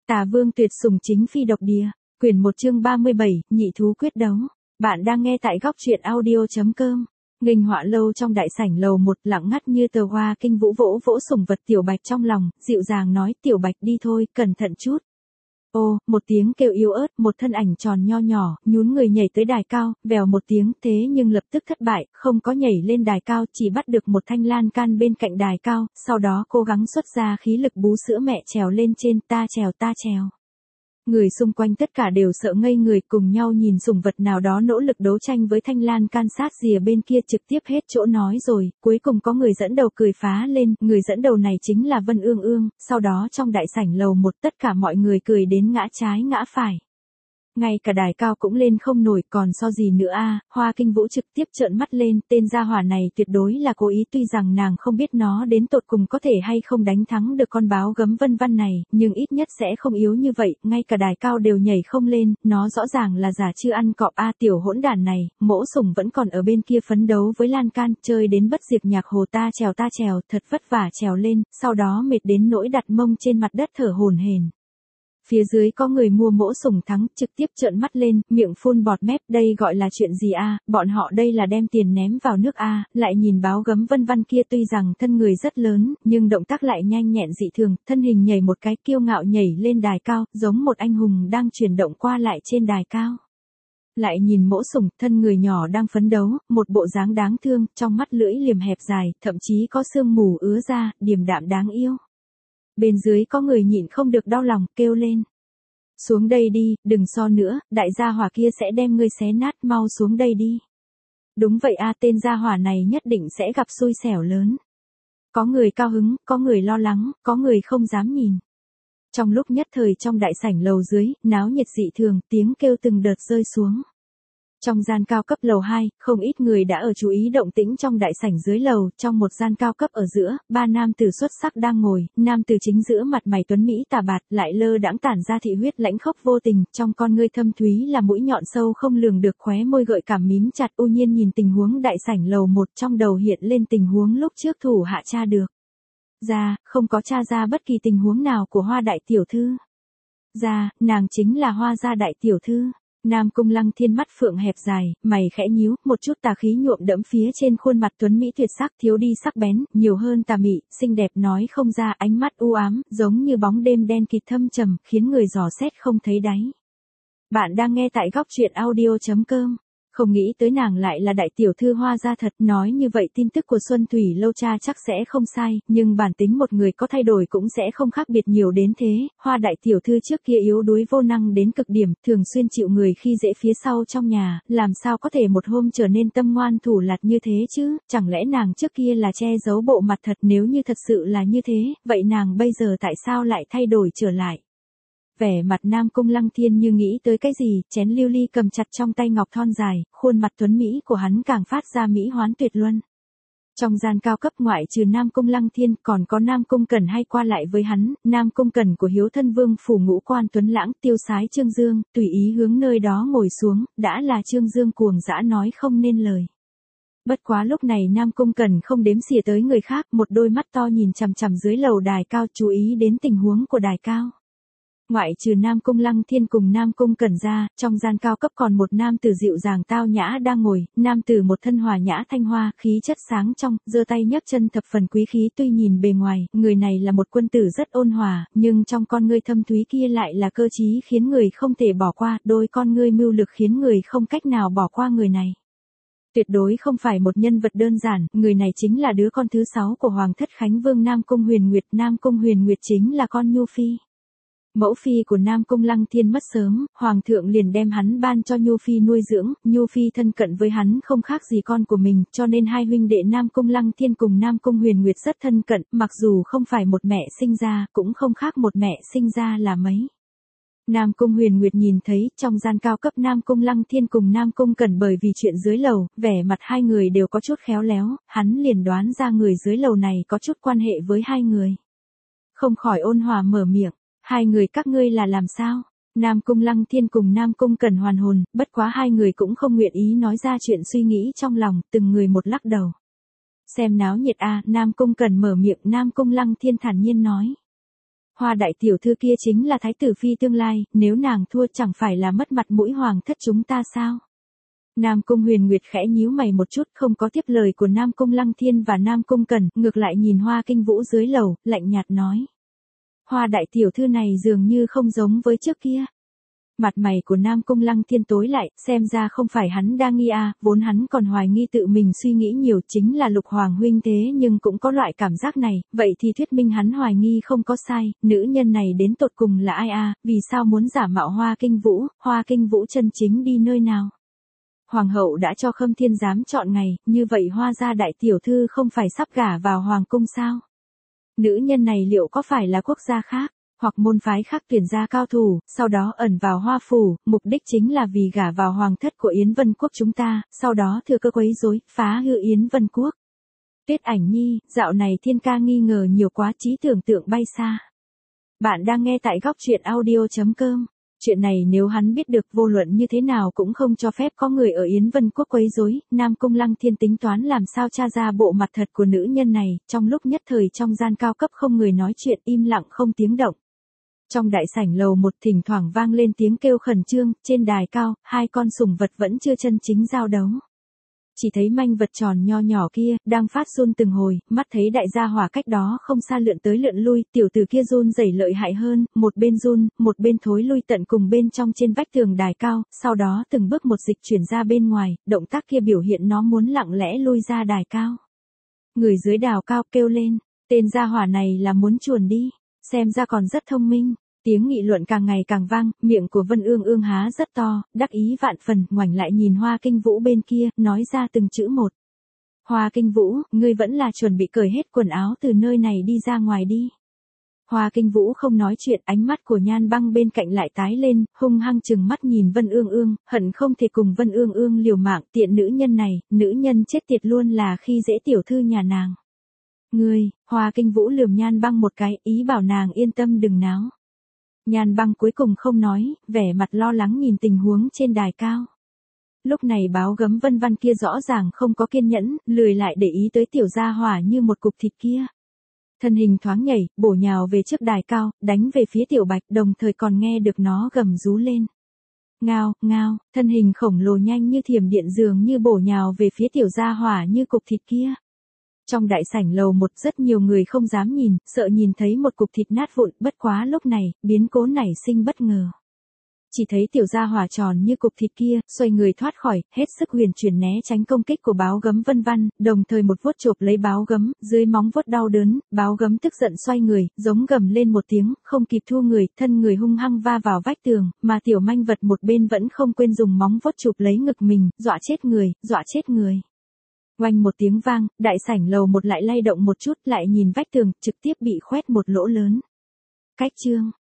Tà Vương tuyệt sủng chính phi độc địa, quyển 1 chương 37, nhị thú quyết đấu. Bạn đang nghe tại góc truyện audio.com. Nghênh họa lâu trong đại sảnh lầu 1 lặng ngắt như tờ hoa, Kinh Vũ vỗ vỗ sủng vật Tiểu Bạch trong lòng, dịu dàng nói, Tiểu Bạch đi thôi, cẩn thận chút. Ô, một tiếng kêu yếu ớt, một thân ảnh tròn nho nhỏ, nhún người nhảy tới đài cao, vèo một tiếng, thế nhưng lập tức thất bại, không có nhảy lên đài cao, chỉ bắt được một thanh lan can bên cạnh đài cao, sau đó cố gắng xuất ra khí lực bú sữa mẹ trèo lên trên, ta trèo. Người xung quanh tất cả đều sợ ngây người, cùng nhau nhìn sủng vật nào đó nỗ lực đấu tranh với thanh lan can sát rìa bên kia, trực tiếp hết chỗ nói rồi, cuối cùng có người dẫn đầu cười phá lên, người dẫn đầu này chính là Vân Ương Ương, sau đó trong đại sảnh lầu 1 tất cả mọi người cười đến ngã trái ngã phải. Ngay cả đài cao cũng lên không nổi, còn so gì nữa a? Hoa Kinh Vũ trực tiếp trợn mắt lên, tên gia hỏa này tuyệt đối là cố ý, tuy rằng nàng không biết nó đến tột cùng có thể hay không đánh thắng được con báo gấm Vân Văn này, nhưng ít nhất sẽ không yếu như vậy, ngay cả đài cao đều nhảy không lên, nó rõ ràng là giả chưa ăn cọp a. Tiểu hỗn đản này, mỗ sủng vẫn còn ở bên kia phấn đấu với lan can, chơi đến bất diệt nhạc hồ, ta trèo, thật vất vả trèo lên, sau đó mệt đến nỗi đặt mông trên mặt đất thở hổn hển. Phía dưới có người mua mỗ sủng thắng, trực tiếp trợn mắt lên, miệng phun bọt mép, đây gọi là chuyện gì a? Bọn họ đây là đem tiền ném vào nước a? Lại nhìn báo gấm Vân Văn kia, tuy rằng thân người rất lớn, nhưng động tác lại nhanh nhẹn dị thường, thân hình nhảy một cái, kiêu ngạo nhảy lên đài cao, giống một anh hùng đang chuyển động qua lại trên đài cao. Lại nhìn mỗ sủng, thân người nhỏ đang phấn đấu, một bộ dáng đáng thương, trong mắt lưỡi liềm hẹp dài, thậm chí có sương mù ứa ra, điềm đạm đáng yêu. Bên dưới có người nhịn không được đau lòng, kêu lên. Xuống đây đi, đừng so nữa, đại gia hỏa kia sẽ đem ngươi xé nát, mau xuống đây đi. Đúng vậy a, tên gia hỏa này nhất định sẽ gặp xui xẻo lớn. Có người cao hứng, có người lo lắng, có người không dám nhìn. Trong lúc nhất thời trong đại sảnh lầu dưới, náo nhiệt dị thường, tiếng kêu từng đợt rơi xuống. Trong gian cao cấp lầu 2, không ít người đã ở chú ý động tĩnh trong đại sảnh dưới lầu, trong một gian cao cấp ở giữa, ba nam tử xuất sắc đang ngồi, nam tử chính giữa mặt mày tuấn mỹ tà bạt, lại lơ đãng tản ra thị huyết lãnh khốc vô tình, trong con ngươi thâm thúy là mũi nhọn sâu không lường được, khóe môi gợi cảm mím chặt, u nhiên nhìn tình huống đại sảnh lầu 1, trong đầu hiện lên tình huống lúc trước thủ hạ tra được. Không có tra ra bất kỳ tình huống nào của Hoa đại tiểu thư. Nàng chính là Hoa gia đại tiểu thư. Nam Cung Lăng Thiên mắt phượng hẹp dài, mày khẽ nhíu, một chút tà khí nhuộm đẫm phía trên khuôn mặt tuấn mỹ tuyệt sắc, thiếu đi sắc bén, nhiều hơn tà mị, xinh đẹp nói không ra, ánh mắt u ám, giống như bóng đêm đen kịt thâm trầm, khiến người dò xét không thấy đáy. Bạn đang nghe tại góc truyện audio.com. Không nghĩ tới nàng lại là đại tiểu thư Hoa gia thật, nói như vậy tin tức của Xuân Thủy Lâu cha chắc sẽ không sai, nhưng bản tính một người có thay đổi cũng sẽ không khác biệt nhiều đến thế. Hoa đại tiểu thư trước kia yếu đuối vô năng đến cực điểm, thường xuyên chịu người khi dễ phía sau trong nhà, làm sao có thể một hôm trở nên tâm ngoan thủ lạt như thế chứ, chẳng lẽ nàng trước kia là che giấu bộ mặt thật, nếu như thật sự là như thế, vậy nàng bây giờ tại sao lại thay đổi trở lại? Vẻ mặt Nam Cung Lăng Thiên như nghĩ tới cái gì, chén lưu ly cầm chặt trong tay ngọc thon dài, khuôn mặt tuấn mỹ của hắn càng phát ra mỹ hoán tuyệt luân. Trong gian cao cấp ngoại trừ Nam Cung Lăng Thiên, còn có Nam Cung Cẩn hay qua lại với hắn, Nam Cung Cẩn của Hiếu Thân Vương phủ ngũ quan tuấn lãng, tiêu sái Trương Dương, tùy ý hướng nơi đó ngồi xuống, đã là Trương Dương cuồng dã nói không nên lời. Bất quá lúc này Nam Cung Cẩn không đếm xỉa tới người khác, một đôi mắt to nhìn chằm chằm dưới lầu đài cao, chú ý đến tình huống của đài cao. Ngoại trừ Nam Cung Lăng Thiên cùng Nam Cung Cẩn ra, trong gian cao cấp còn một nam tử dịu dàng tao nhã đang ngồi, nam tử một thân hòa nhã thanh hoa, khí chất sáng trong, giơ tay nhấc chân thập phần quý khí, tuy nhìn bề ngoài, người này là một quân tử rất ôn hòa, nhưng trong con ngươi thâm thúy kia lại là cơ trí khiến người không thể bỏ qua, đôi con ngươi mưu lực khiến người không cách nào bỏ qua người này. Tuyệt đối không phải một nhân vật đơn giản, người này chính là đứa con thứ 6 của Hoàng thất Khánh Vương Nam Cung Huyền Nguyệt, Nam Cung Huyền Nguyệt chính là con Nhu Phi. Mẫu phi của Nam Cung Lăng Thiên mất sớm, Hoàng thượng liền đem hắn ban cho Nhu Phi nuôi dưỡng, Nhu Phi thân cận với hắn không khác gì con của mình, cho nên hai huynh đệ Nam Cung Lăng Thiên cùng Nam Cung Huyền Nguyệt rất thân cận, mặc dù không phải một mẹ sinh ra, cũng không khác một mẹ sinh ra là mấy. Nam Cung Huyền Nguyệt nhìn thấy, trong gian cao cấp Nam Cung Lăng Thiên cùng Nam Cung Cẩn bởi vì chuyện dưới lầu, vẻ mặt hai người đều có chút khéo léo, hắn liền đoán ra người dưới lầu này có chút quan hệ với hai người. Không khỏi ôn hòa mở miệng. Hai người các ngươi là làm sao? Nam Cung Lăng Thiên cùng Nam Cung Cẩn hoàn hồn, bất quá hai người cũng không nguyện ý nói ra chuyện suy nghĩ trong lòng, từng người một lắc đầu. Xem náo nhiệt a, Nam Cung Cẩn mở miệng, Nam Cung Lăng Thiên thản nhiên nói. Hoa đại tiểu thư kia chính là thái tử phi tương lai, nếu nàng thua chẳng phải là mất mặt mũi hoàng thất chúng ta sao? Nam Cung Huyền Nguyệt khẽ nhíu mày một chút, không có tiếp lời của Nam Cung Lăng Thiên và Nam Cung Cẩn, ngược lại nhìn Hoa Kinh Vũ dưới lầu, lạnh nhạt nói. Hoa đại tiểu thư này dường như không giống với trước kia. Mặt mày của Nam Cung Lăng Thiên tối lại, xem ra không phải hắn đa nghi vốn hắn còn hoài nghi tự mình suy nghĩ nhiều chính là Lục Hoàng huynh thế nhưng cũng có loại cảm giác này, vậy thì thuyết minh hắn hoài nghi không có sai, nữ nhân này đến tột cùng là ai vì sao muốn giả mạo Hoa Kinh Vũ chân chính đi nơi nào? Hoàng hậu đã cho Khâm Thiên Giám chọn ngày, như vậy Hoa gia đại tiểu thư không phải sắp gả vào hoàng cung sao? Nữ nhân này liệu có phải là quốc gia khác, hoặc môn phái khác tuyển ra cao thủ, sau đó ẩn vào Hoa phủ, mục đích chính là vì gả vào hoàng thất của Yến Vân Quốc chúng ta, sau đó thừa cơ quấy rối, phá hư Yến Vân Quốc. Tuyết Ảnh Nhi, dạo này Thiên ca nghi ngờ nhiều quá, trí tưởng tượng bay xa. Bạn đang nghe tại góc truyện audio.com. Chuyện này nếu hắn biết được vô luận như thế nào cũng không cho phép có người ở Yến Vân Quốc quấy rối. Nam Cung Lăng Thiên tính toán làm sao tra ra bộ mặt thật của nữ nhân này, trong lúc nhất thời trong gian cao cấp không người nói chuyện, im lặng không tiếng động. Trong đại sảnh lầu một thỉnh thoảng vang lên tiếng kêu khẩn trương, trên đài cao, hai con sủng vật vẫn chưa chân chính giao đấu. Chỉ thấy manh vật tròn nho nhỏ kia, đang phát run từng hồi, mắt thấy đại gia hỏa cách đó không xa lượn tới lượn lui, tiểu tử kia run rẩy lợi hại hơn, một bên run, một bên thối lui tận cùng bên trong trên vách tường đài cao, sau đó từng bước một dịch chuyển ra bên ngoài, động tác kia biểu hiện nó muốn lặng lẽ lui ra đài cao. Người dưới đào cao kêu lên, tên gia hỏa này là muốn chuồn đi, xem ra còn rất thông minh. Tiếng nghị luận càng ngày càng vang, miệng của Vân Ương Ương há rất to, đắc ý vạn phần, ngoảnh lại nhìn Hoa Kinh Vũ bên kia, nói ra từng chữ một. Hoa Kinh Vũ, ngươi vẫn là chuẩn bị cởi hết quần áo từ nơi này đi ra ngoài đi. Hoa Kinh Vũ không nói chuyện, ánh mắt của Nhan Băng bên cạnh lại tái lên, hung hăng chừng mắt nhìn Vân Ương Ương, hận không thể cùng Vân Ương Ương liều mạng, tiện nữ nhân này, nữ nhân chết tiệt luôn là khi dễ tiểu thư nhà nàng. Ngươi, Hoa Kinh Vũ lườm Nhan Băng một cái, ý bảo nàng yên tâm đừng náo. Nhan Băng cuối cùng không nói, vẻ mặt lo lắng nhìn tình huống trên đài cao. Lúc này Báo Gấm Vân Văn kia rõ ràng không có kiên nhẫn, lười lại để ý tới tiểu gia hỏa như một cục thịt kia. Thân hình thoáng nhảy, bổ nhào về trước đài cao, đánh về phía Tiểu Bạch, đồng thời còn nghe được nó gầm rú lên. Ngao, ngao, thân hình khổng lồ nhanh như thiểm điện dường như bổ nhào về phía tiểu gia hỏa như cục thịt kia. Trong đại sảnh lầu một rất nhiều người không dám nhìn, sợ nhìn thấy một cục thịt nát vụn, bất quá lúc này, biến cố nảy sinh bất ngờ. Chỉ thấy tiểu gia hỏa tròn như cục thịt kia, xoay người thoát khỏi, hết sức huyền chuyển né tránh công kích của Báo Gấm Vân Văn, đồng thời một vuốt chộp lấy Báo Gấm, dưới móng vuốt đau đớn, Báo Gấm tức giận xoay người, giống gầm lên một tiếng, không kịp thu người, thân người hung hăng va vào vách tường, mà tiểu manh vật một bên vẫn không quên dùng móng vuốt chụp lấy ngực mình, dọa chết người, dọa chết người. Oanh một tiếng vang, đại sảnh lầu một lại lay động một chút, lại nhìn vách tường, trực tiếp bị khoét một lỗ lớn. Cách chương,